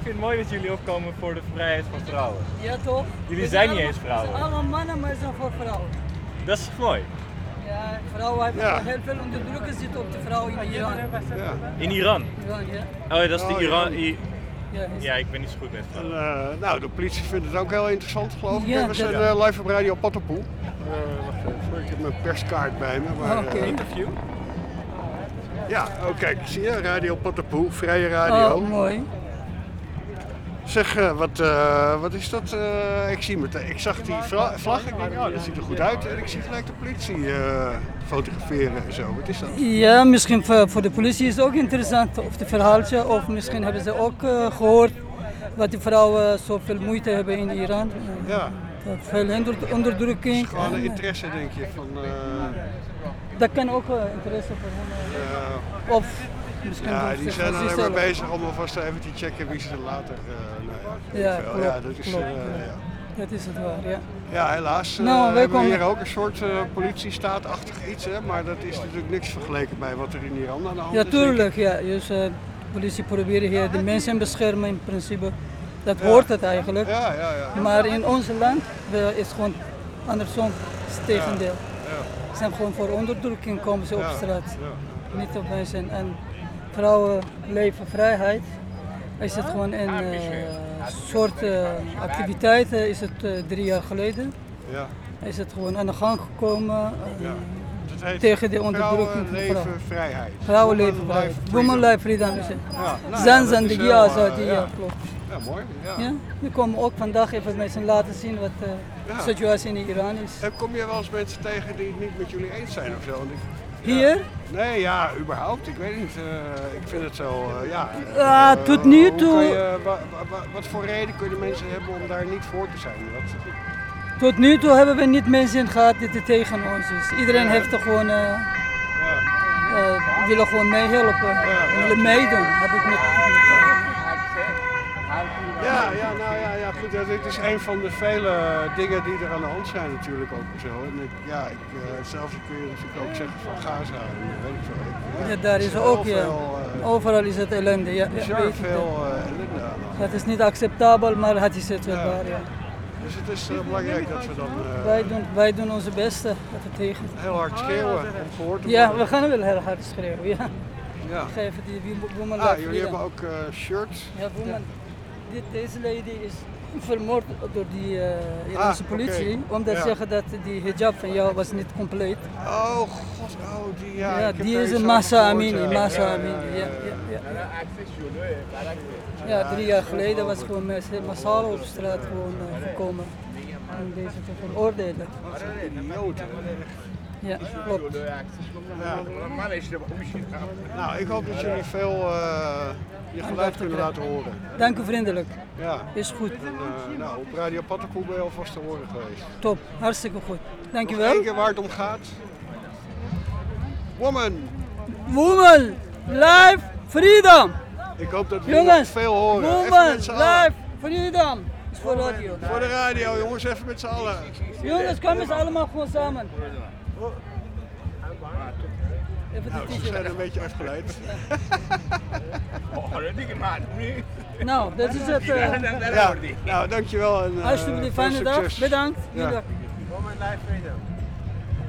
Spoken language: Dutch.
vind het mooi dat jullie opkomen voor de vrijheid van vrouwen. Ja toch? Jullie zijn niet eens vrouwen. We zijn allemaal mannen, maar ze zijn voor vrouwen. Dat is mooi. Ja, vrouwen hebben heel veel onderdrukking zitten op de vrouwen in Iran. Ja. In Iran? Iran, ja. Oh, dat is de Iran. Ja, ik ben niet zo goed met vrouwen. En, nou, de politie vindt het ook heel interessant, geloof ik. Ja, We zijn live op Radio Pattenpoel. Wacht even, ik heb mijn perskaart bij me. Maar, Interview? Ja, oh kijk, zie je, Radio Pattenpoel, vrije radio. Oh, mooi. Zeg, wat is dat? Ik zag die vlag, ik denk, oh, dat ziet er goed uit. En ik zie gelijk de politie fotograferen en zo. Wat is dat? Ja, misschien voor de politie is het ook interessant, of het verhaaltje, of misschien hebben ze ook gehoord wat de vrouwen zoveel moeite hebben in Iran. Ja. Veel onderdrukking. Gewoon een interesse, denk je, van... Dat kan ook interesse voor hen. Of misschien ja, die zijn alleen maar bezig om alvast even te checken wie ze later... ja, klopt, ja, dat is... klopt, dat is het waar, ja. Ja, helaas. Nou, we hebben hier ook een soort politiestaatachtig iets, hè, maar dat is natuurlijk niks vergeleken bij wat er in Iran aan de hand is. Ja, tuurlijk, ja. Dus de politie probeert hier de mensen beschermen in principe. Dat hoort het eigenlijk. Ja. Maar in ons land is het gewoon andersom, het tegendeel. Ze zijn gewoon voor onderdrukking komen ze op straat. Niet op mensen. En vrouwen leven vrijheid. Is het gewoon een soort activiteit, is het 3 jaar geleden. Ja. Is het gewoon aan de gang gekomen heet tegen de onderdrukking van vrouwen. Leven vrijheid. Vrouwen leven vrijheid. Women life freedom is het. Ja. Zanzandig, ja, klopt. Ja, mooi. Ja, we komen ook vandaag even mensen laten zien wat de situatie in Iran is. En kom je wel eens mensen tegen die het niet met jullie eens zijn of zo? Hier? Nee, ja, überhaupt. Ik weet niet. Ik vind het zo, tot nu toe... Wat voor reden kunnen mensen hebben om daar niet voor te zijn? Tot nu toe hebben we niet mensen gehad die er tegen ons is. Iedereen heeft er gewoon... willen gewoon meehelpen. Willen meedoen, heb ik met... Ja, goed. Dit is een van de vele dingen die er aan de hand zijn natuurlijk ook zo. En hetzelfde kun je natuurlijk ook zeggen van Gaza en weet ik veel. Ja, daar is ook, overal is het ellende. Ja, er is veel ellende aan. Het is niet acceptabel, maar het is het wel waar, ja. Dus het is belangrijk dat we dan... Wij doen onze beste dat het tegen. Heel hard schreeuwen om gehoord te worden. Ja, we gaan wel heel hard schreeuwen, ja. Ja. Geven die woman life jullie hebben ook shirts. Ja, woman. Deze lady is vermoord door die Iraanse politie, omdat ze zeggen dat die hijab van jou was niet compleet. Oh god, die die is een Mahsa Amini, Ja, 3 jaar geleden was gewoon massaal op straat gekomen om deze te veroordelen. Ja, klopt. Nou, ik hoop dat jullie veel je geluid kunnen laten horen. Dank u vriendelijk. Ja. Is goed. Nou, op Radio Pattenpoel ben je alvast te horen geweest. Top, hartstikke goed. Dank je wel. Nog 1 keer waar het om gaat. Woman, life, freedom. Ik hoop dat jullie nog veel horen. Woman, life, freedom. Is voor de radio. Voor de radio, jongens, even met z'n allen. Jongens, kom eens allemaal gewoon samen. Nou, ze zijn een beetje afgeleid. Nou, dat is het. Nou, dankjewel. En, alsjeblieft, fijne dag. Bedankt. Ja. Woman life freedom.